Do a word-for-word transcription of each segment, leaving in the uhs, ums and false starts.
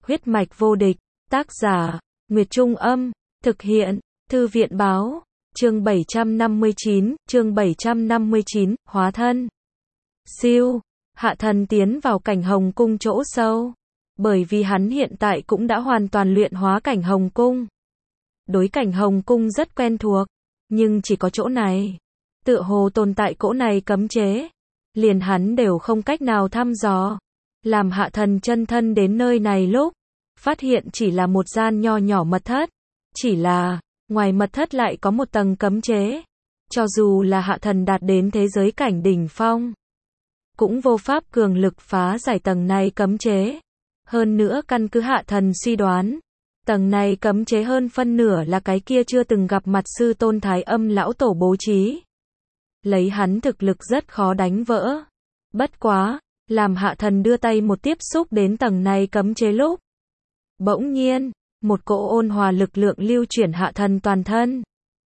Huyết mạch vô địch, tác giả, Nguyệt Trung Âm, thực hiện, Thư viện Báo, chương bảy trăm năm mươi chín, chương bảy trăm năm mươi chín, hóa thân. Siêu, Hạ Thần tiến vào cảnh Hồng Cung chỗ sâu, bởi vì hắn hiện tại cũng đã hoàn toàn luyện hóa cảnh Hồng Cung. Đối cảnh Hồng Cung rất quen thuộc, nhưng chỉ có chỗ này, tựa hồ tồn tại cỗ này cấm chế, liền hắn đều không cách nào thăm dò. Làm Hạ Thần chân thân đến nơi này lúc, phát hiện chỉ là một gian nho nhỏ mật thất, chỉ là, ngoài mật thất lại có một tầng cấm chế. Cho dù là Hạ Thần đạt đến thế giới cảnh đỉnh phong, cũng vô pháp cường lực phá giải tầng này cấm chế. Hơn nữa căn cứ Hạ Thần suy đoán, tầng này cấm chế hơn phân nửa là cái kia chưa từng gặp mặt sư tôn Thái Âm lão tổ bố trí. Lấy hắn thực lực rất khó đánh vỡ. Bất quá, làm Hạ Thần đưa tay một tiếp xúc đến tầng này cấm chế lúc, bỗng nhiên, một cỗ ôn hòa lực lượng lưu chuyển Hạ Thần toàn thân.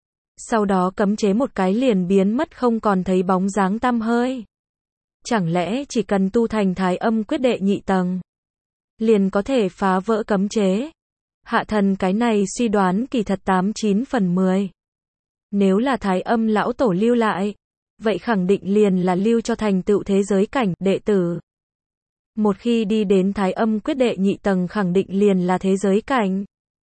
Sau đó cấm chế một cái liền biến mất không còn thấy bóng dáng tăm hơi. Chẳng lẽ chỉ cần tu thành Thái Âm quyết đệ nhị tầng, liền có thể phá vỡ cấm chế? Hạ Thần cái này suy đoán kỳ thật tám chín phần mười. Nếu là Thái Âm lão tổ lưu lại, vậy khẳng định liền là lưu cho thành tựu thế giới cảnh đệ tử. Một khi đi đến Thái Âm quyết đệ nhị tầng khẳng định liền là thế giới cảnh.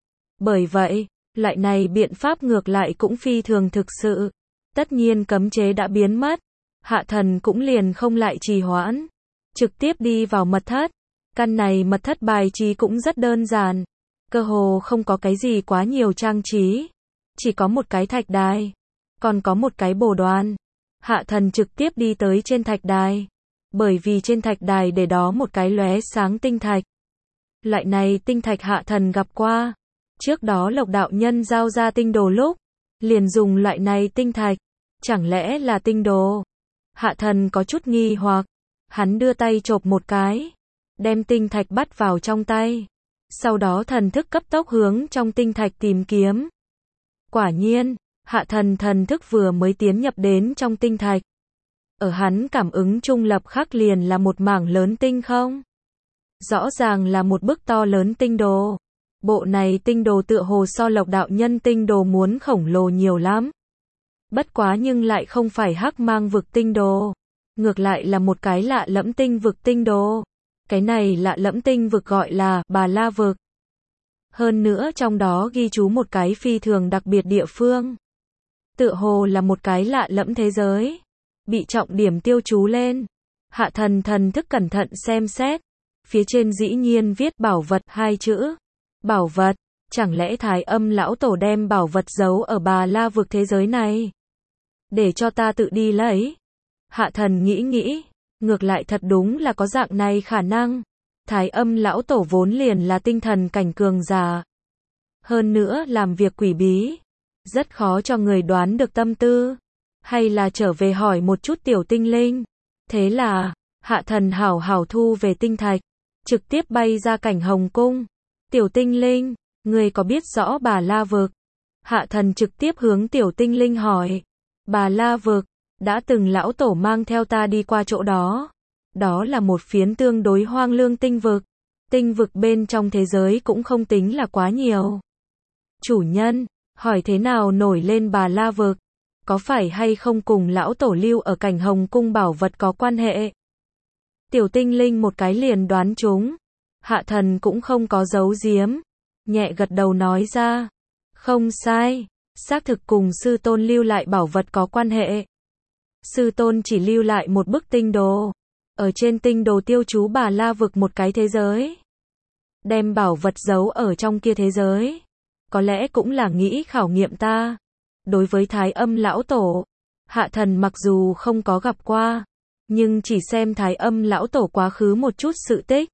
Bởi vậy, loại này biện pháp ngược lại cũng phi thường thực sự. Tất nhiên cấm chế đã biến mất, Hạ Thần cũng liền không lại trì hoãn, trực tiếp đi vào mật thất. Căn này mật thất bài trí cũng rất đơn giản, cơ hồ không có cái gì quá nhiều trang trí, chỉ có một cái thạch đài, còn có một cái bồ đoàn. Hạ Thần trực tiếp đi tới trên thạch đài, bởi vì trên thạch đài để đó một cái lóe sáng tinh thạch. Loại này tinh thạch Hạ Thần gặp qua, trước đó Lộc đạo nhân giao ra tinh đồ lúc, liền dùng loại này tinh thạch, chẳng lẽ là tinh đồ? Hạ Thần có chút nghi hoặc, hắn đưa tay chộp một cái, đem tinh thạch bắt vào trong tay, sau đó thần thức cấp tốc hướng trong tinh thạch tìm kiếm. Quả nhiên, Hạ Thần thần thức vừa mới tiến nhập đến trong tinh thạch, ở hắn cảm ứng trung lập khắc liền là một mảng lớn tinh không. Rõ ràng là một bức to lớn tinh đồ. Bộ này tinh đồ tựa hồ so Lộc đạo nhân tinh đồ muốn khổng lồ nhiều lắm. Bất quá nhưng lại không phải Hắc Mang vực tinh đồ, ngược lại là một cái lạ lẫm tinh vực tinh đồ. Cái này lạ lẫm tinh vực gọi là Bà La vực. Hơn nữa trong đó ghi chú một cái phi thường đặc biệt địa phương. Tựa hồ là một cái lạ lẫm thế giới, bị trọng điểm tiêu chú lên. Hạ Thần thần thức cẩn thận xem xét, phía trên dĩ nhiên viết bảo vật hai chữ. Bảo vật, chẳng lẽ Thái Âm lão tổ đem bảo vật giấu ở Bà La vực thế giới này, để cho ta tự đi lấy? Hạ Thần nghĩ nghĩ, ngược lại thật đúng là có dạng này khả năng. Thái Âm lão tổ vốn liền là tinh thần cảnh cường giả, hơn nữa làm việc quỷ bí, rất khó cho người đoán được tâm tư. Hay là trở về hỏi một chút tiểu tinh linh. Thế là, Hạ Thần hảo hảo thu về tinh thạch, trực tiếp bay ra cảnh Hồng Cung. Tiểu tinh linh, người có biết rõ Bà La vực? Hạ Thần trực tiếp hướng tiểu tinh linh hỏi. Bà La vực, đã từng lão tổ mang theo ta đi qua chỗ đó. Đó là một phiến tương đối hoang lương tinh vực. Tinh vực bên trong thế giới cũng không tính là quá nhiều. Chủ nhân, hỏi thế nào nổi lên Bà La vực? Có phải hay không cùng lão tổ lưu ở cảnh Hồng Cung bảo vật có quan hệ? Tiểu tinh linh một cái liền đoán trúng. Hạ Thần cũng không có giấu giếm, nhẹ gật đầu nói ra. Không sai, xác thực cùng sư tôn lưu lại bảo vật có quan hệ. Sư tôn chỉ lưu lại một bức tinh đồ, ở trên tinh đồ tiêu chú Bà La vực một cái thế giới, đem bảo vật giấu ở trong kia thế giới. Có lẽ cũng là nghĩ khảo nghiệm ta. Đối với Thái Âm lão tổ, Hạ Thần mặc dù không có gặp qua, nhưng chỉ xem Thái Âm lão tổ quá khứ một chút sự tích,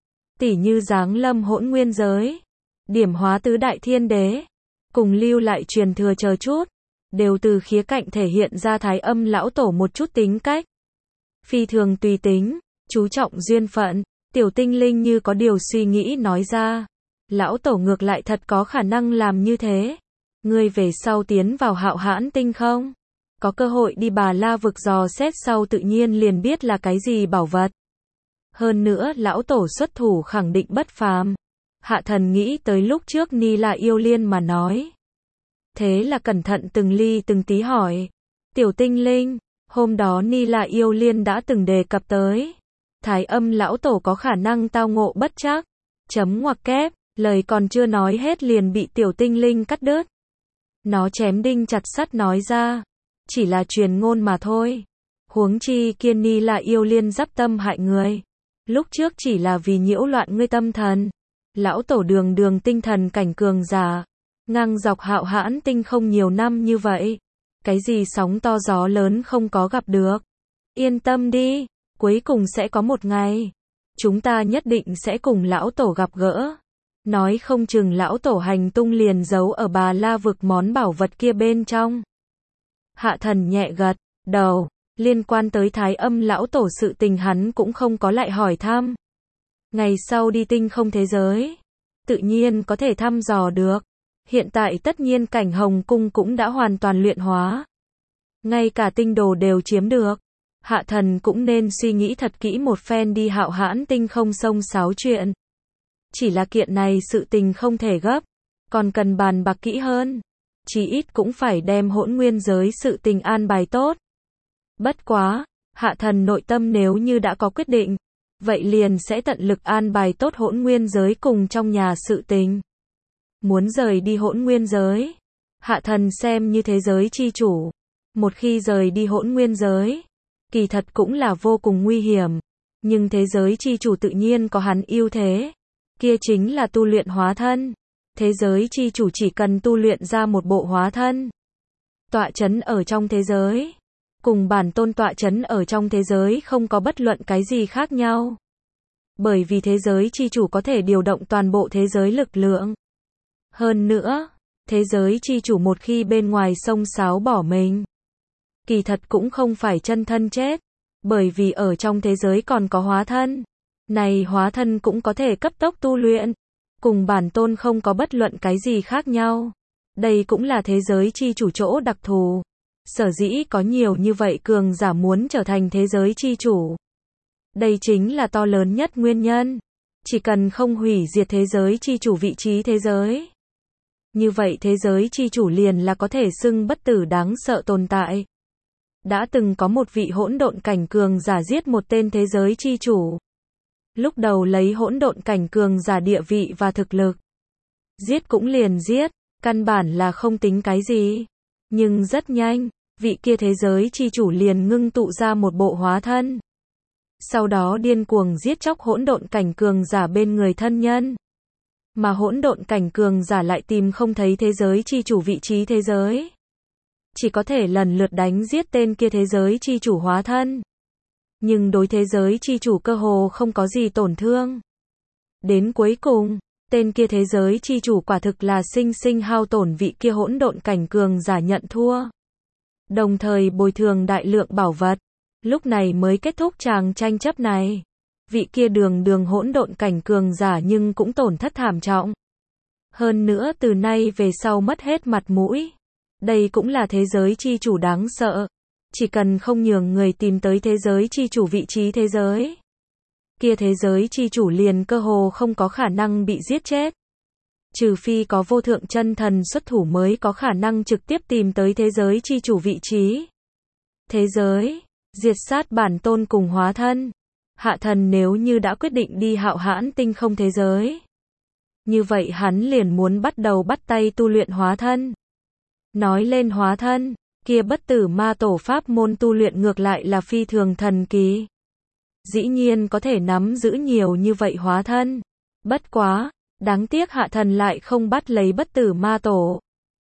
tỉ như giáng lâm hỗn nguyên giới, điểm hóa tứ đại thiên đế, cùng lưu lại truyền thừa chờ chút, đều từ khía cạnh thể hiện ra Thái Âm lão tổ một chút tính cách. Phi thường tùy tính, chú trọng duyên phận. Tiểu tinh linh như có điều suy nghĩ nói ra. Lão tổ ngược lại thật có khả năng làm như thế. Ngươi về sau tiến vào Hạo Hãn tinh không? Có cơ hội đi Bà La vực dò xét sau tự nhiên liền biết là cái gì bảo vật. Hơn nữa lão tổ xuất thủ khẳng định bất phàm. Hạ thần nghĩ tới lúc trước Ni La Yêu Liên mà nói. Thế là cẩn thận từng ly từng tí hỏi. Tiểu tinh linh, hôm đó Ni La Yêu Liên đã từng đề cập tới. Thái âm lão tổ có khả năng tao ngộ bất trắc. Chấm ngoặc kép, lời còn chưa nói hết liền bị tiểu tinh linh cắt đứt. Nó chém đinh chặt sắt nói ra. Chỉ là truyền ngôn mà thôi. Huống chi kia Ni La Yêu Liên dắp tâm hại người. Lúc trước chỉ là vì nhiễu loạn ngươi tâm thần. Lão tổ đường đường tinh thần cảnh cường giả. Ngang dọc hạo hãn tinh không nhiều năm như vậy. Cái gì sóng to gió lớn không có gặp được. Yên tâm đi, cuối cùng sẽ có một ngày. Chúng ta nhất định sẽ cùng lão tổ gặp gỡ. Nói không chừng lão tổ hành tung liền giấu ở Bà La vực món bảo vật kia bên trong. Hạ thần nhẹ gật đầu. Liên quan tới Thái âm lão tổ sự tình hắn cũng không có lại hỏi thăm. Ngày sau đi tinh không thế giới, tự nhiên có thể thăm dò được. Hiện tại tất nhiên cảnh hồng cung cũng đã hoàn toàn luyện hóa. Ngay cả tinh đồ đều chiếm được. Hạ thần cũng nên suy nghĩ thật kỹ một phen đi hạo hãn tinh không sông sáo chuyện. Chỉ là kiện này sự tình không thể gấp. Còn cần bàn bạc kỹ hơn. Chí ít cũng phải đem hỗn nguyên giới sự tình an bài tốt. Bất quá, hạ thần nội tâm nếu như đã có quyết định, vậy liền sẽ tận lực an bài tốt hỗn nguyên giới cùng trong nhà sự tình. Muốn rời đi hỗn nguyên giới, hạ thần xem như thế giới chi chủ. Một khi rời đi hỗn nguyên giới, kỳ thật cũng là vô cùng nguy hiểm. Nhưng thế giới chi chủ tự nhiên có hắn ưu thế. Kia chính là tu luyện hóa thân. Thế giới chi chủ chỉ cần tu luyện ra một bộ hóa thân. Tọa chấn ở trong thế giới. Cùng bản tôn tọa chấn ở trong thế giới không có bất luận cái gì khác nhau. Bởi vì thế giới chi chủ có thể điều động toàn bộ thế giới lực lượng. Hơn nữa, thế giới chi chủ một khi bên ngoài sông sáo bỏ mình, kỳ thật cũng không phải chân thân chết. Bởi vì ở trong thế giới còn có hóa thân. Này hóa thân cũng có thể cấp tốc tu luyện. Cùng bản tôn không có bất luận cái gì khác nhau. Đây cũng là thế giới chi chủ chỗ đặc thù. Sở dĩ có nhiều như vậy cường giả muốn trở thành thế giới chi chủ. Đây chính là to lớn nhất nguyên nhân. Chỉ cần không hủy diệt thế giới chi chủ vị trí thế giới. Như vậy thế giới chi chủ liền là có thể xưng bất tử đáng sợ tồn tại. Đã từng có một vị hỗn độn cảnh cường giả giết một tên thế giới chi chủ. Lúc đầu lấy hỗn độn cảnh cường giả địa vị và thực lực. Giết cũng liền giết, căn bản là không tính cái gì. Nhưng rất nhanh, vị kia thế giới chi chủ liền ngưng tụ ra một bộ hóa thân. Sau đó điên cuồng giết chóc hỗn độn cảnh cường giả bên người thân nhân. Mà hỗn độn cảnh cường giả lại tìm không thấy thế giới chi chủ vị trí thế giới. Chỉ có thể lần lượt đánh giết tên kia thế giới chi chủ hóa thân. Nhưng đối thế giới chi chủ cơ hồ không có gì tổn thương. Đến cuối cùng, tên kia thế giới chi chủ quả thực là sinh sinh hao tổn vị kia hỗn độn cảnh cường giả nhận thua. Đồng thời bồi thường đại lượng bảo vật. Lúc này mới kết thúc tràng tranh chấp này. Vị kia đường đường hỗn độn cảnh cường giả nhưng cũng tổn thất thảm trọng. Hơn nữa từ nay về sau mất hết mặt mũi. Đây cũng là thế giới chi chủ đáng sợ. Chỉ cần không nhường người tìm tới thế giới chi chủ vị trí thế giới. Kia thế giới chi chủ liền cơ hồ không có khả năng bị giết chết. Trừ phi có vô thượng chân thần xuất thủ mới có khả năng trực tiếp tìm tới thế giới chi chủ vị trí. Thế giới, diệt sát bản tôn cùng hóa thân. Hạ thần nếu như đã quyết định đi hạo hãn tinh không thế giới. Như vậy hắn liền muốn bắt đầu bắt tay tu luyện hóa thân. Nói lên hóa thân, kia bất tử ma tổ pháp môn tu luyện ngược lại là phi thường thần kỳ. Dĩ nhiên có thể nắm giữ nhiều như vậy hóa thân. Bất quá, đáng tiếc hạ thần lại không bắt lấy bất tử ma tổ.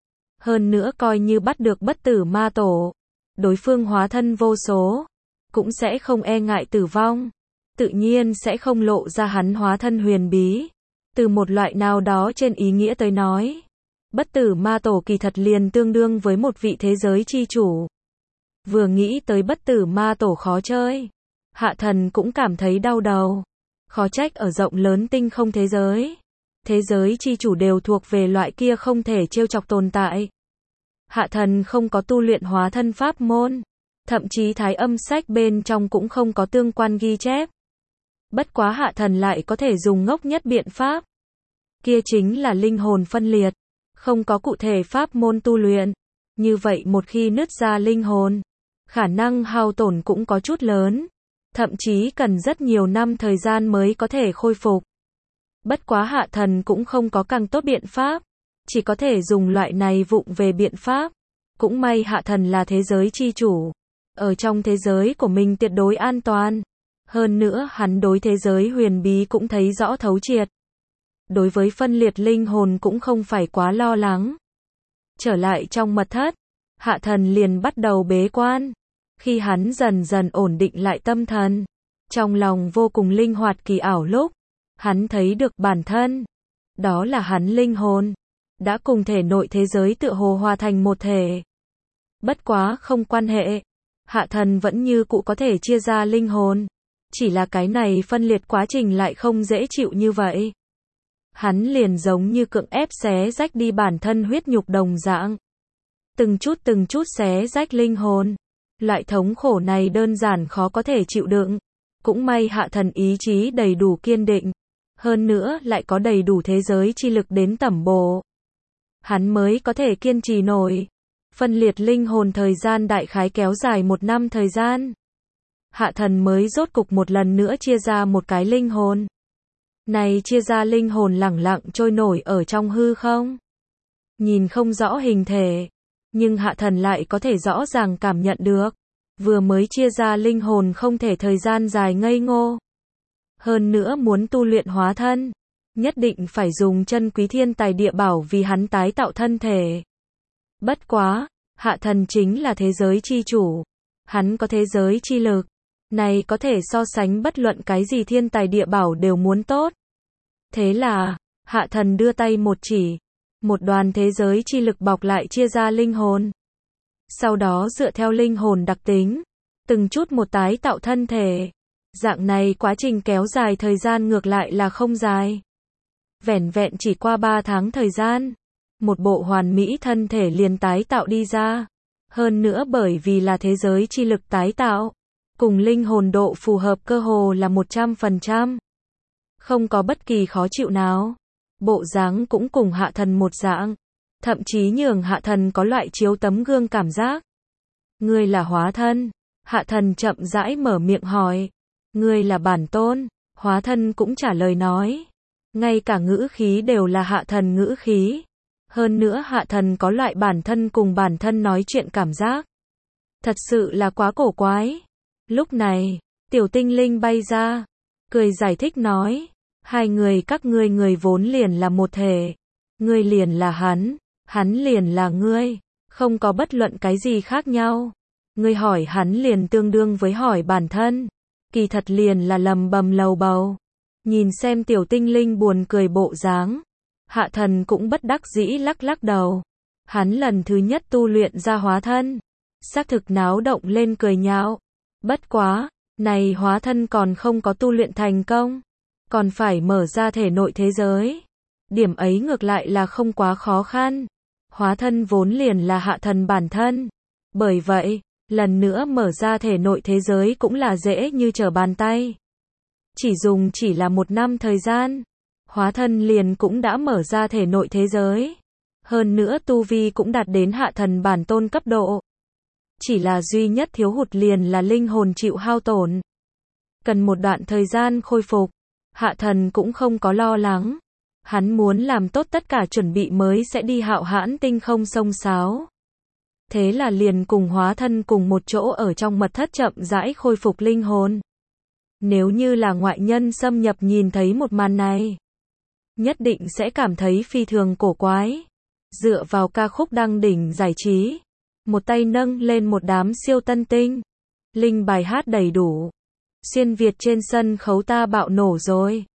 Hơn nữa coi như bắt được bất tử ma tổ, đối phương hóa thân vô số, cũng sẽ không e ngại tử vong. Tự nhiên sẽ không lộ ra hắn hóa thân huyền bí. Từ một loại nào đó trên ý nghĩa tới nói, bất tử ma tổ kỳ thật liền tương đương với một vị thế giới chi chủ. Vừa nghĩ tới bất tử ma tổ khó chơi, hạ thần cũng cảm thấy đau đầu. Khó trách ở rộng lớn tinh không thế giới, thế giới chi chủ đều thuộc về loại kia không thể trêu chọc tồn tại. Hạ thần không có tu luyện hóa thân pháp môn, thậm chí thái âm sách bên trong cũng không có tương quan ghi chép. Bất quá hạ thần lại có thể dùng ngốc nhất biện pháp. kia chính là linh hồn phân liệt, không có cụ thể pháp môn tu luyện. Như vậy một khi nứt ra linh hồn, khả năng hao tổn cũng có chút lớn, thậm chí cần rất nhiều năm thời gian mới có thể khôi phục. Bất quá Hạ Thần cũng không có càng tốt biện pháp, chỉ có thể dùng loại này vụng về biện pháp. Cũng may Hạ Thần là thế giới chi chủ, ở trong thế giới của mình tuyệt đối an toàn. Hơn nữa hắn đối thế giới huyền bí cũng thấy rõ thấu triệt. Đối với phân liệt linh hồn cũng không phải quá lo lắng. Trở lại trong mật thất, Hạ Thần liền bắt đầu bế quan. Khi hắn dần dần ổn định lại tâm thần, trong lòng vô cùng linh hoạt kỳ ảo lúc, hắn thấy được bản thân. Đó là hắn linh hồn, đã cùng thể nội thế giới tựa hồ hòa thành một thể. Bất quá không quan hệ, Hạ Thần vẫn như cũ có thể chia ra linh hồn. Chỉ là cái này phân liệt quá trình lại không dễ chịu như vậy. Hắn liền giống như cưỡng ép xé rách đi bản thân huyết nhục đồng dạng. Từng chút từng chút xé rách linh hồn. Loại thống khổ này đơn giản khó có thể chịu đựng. Cũng may Hạ Thần ý chí đầy đủ kiên định. Hơn nữa lại có đầy đủ thế giới chi lực đến tẩm bổ. Hắn mới có thể kiên trì nổi. Phân liệt linh hồn thời gian đại khái kéo dài một năm thời gian. Hạ Thần mới rốt cục một lần nữa chia ra một cái linh hồn. Này chia ra linh hồn lẳng lặng trôi nổi ở trong hư không. Nhìn không rõ hình thể, nhưng Hạ Thần lại có thể rõ ràng cảm nhận được. Vừa mới chia ra linh hồn không thể thời gian dài ngây ngô. Hơn nữa muốn tu luyện hóa thân, nhất định phải dùng chân quý thiên tài địa bảo vì hắn tái tạo thân thể. Bất quá, Hạ Thần chính là thế giới chi chủ. Hắn có thế giới chi lực. Này có thể so sánh bất luận cái gì thiên tài địa bảo đều muốn tốt. Thế là, Hạ Thần đưa tay một chỉ. Một đoàn thế giới chi lực bọc lại chia ra linh hồn. Sau đó dựa theo linh hồn đặc tính, từng chút một tái tạo thân thể. Dạng này quá trình kéo dài thời gian ngược lại là không dài. Vẻn vẹn chỉ qua ba tháng thời gian. Một bộ hoàn mỹ thân thể liền tái tạo đi ra. Hơn nữa bởi vì là thế giới chi lực tái tạo. Cùng linh hồn độ phù hợp cơ hồ là một trăm phần trăm. Không có bất kỳ khó chịu nào. Bộ dáng cũng cùng Hạ Thần một dạng. Thậm chí nhường Hạ Thần có loại chiếu tấm gương cảm giác. Ngươi là hóa thân. Hạ Thần chậm rãi mở miệng hỏi. Ngươi là bản tôn. Hóa thân cũng trả lời nói. Ngay cả ngữ khí đều là Hạ Thần ngữ khí. Hơn nữa Hạ Thần có loại bản thân cùng bản thân nói chuyện cảm giác. Thật sự là quá cổ quái. Lúc này, tiểu tinh linh bay ra, cười giải thích nói, hai người các ngươi người vốn liền là một thể, ngươi liền là hắn, hắn liền là ngươi, không có bất luận cái gì khác nhau. Ngươi hỏi hắn liền tương đương với hỏi bản thân, kỳ thật liền là lầm bầm lầu bầu. Nhìn xem tiểu tinh linh buồn cười bộ dáng, Hạ Thần cũng bất đắc dĩ lắc lắc đầu. Hắn lần thứ nhất tu luyện ra hóa thân, xác thực náo động lên cười nhạo. Bất quá, này hóa thân còn không có tu luyện thành công, còn phải mở ra thể nội thế giới. Điểm ấy ngược lại là không quá khó khăn. Hóa thân vốn liền là Hạ Thần bản thân. Bởi vậy, lần nữa mở ra thể nội thế giới cũng là dễ như trở bàn tay. Chỉ dùng chỉ là một năm thời gian, hóa thân liền cũng đã mở ra thể nội thế giới. Hơn nữa tu vi cũng đạt đến Hạ Thần bản tôn cấp độ. Chỉ là duy nhất thiếu hụt liền là linh hồn chịu hao tổn. Cần một đoạn thời gian khôi phục. Hạ Thần cũng không có lo lắng. Hắn muốn làm tốt tất cả chuẩn bị mới sẽ đi Hạo Hãn tinh không sông sáo. Thế là liền cùng hóa thân cùng một chỗ ở trong mật thất chậm rãi khôi phục linh hồn. Nếu như là ngoại nhân xâm nhập nhìn thấy một màn này, nhất định sẽ cảm thấy phi thường cổ quái. Dựa vào ca khúc đăng đỉnh giải trí, một tay nâng lên một đám siêu tân tinh. Linh bài hát đầy đủ. Xuyên Việt trên sân khấu ta bạo nổ rồi.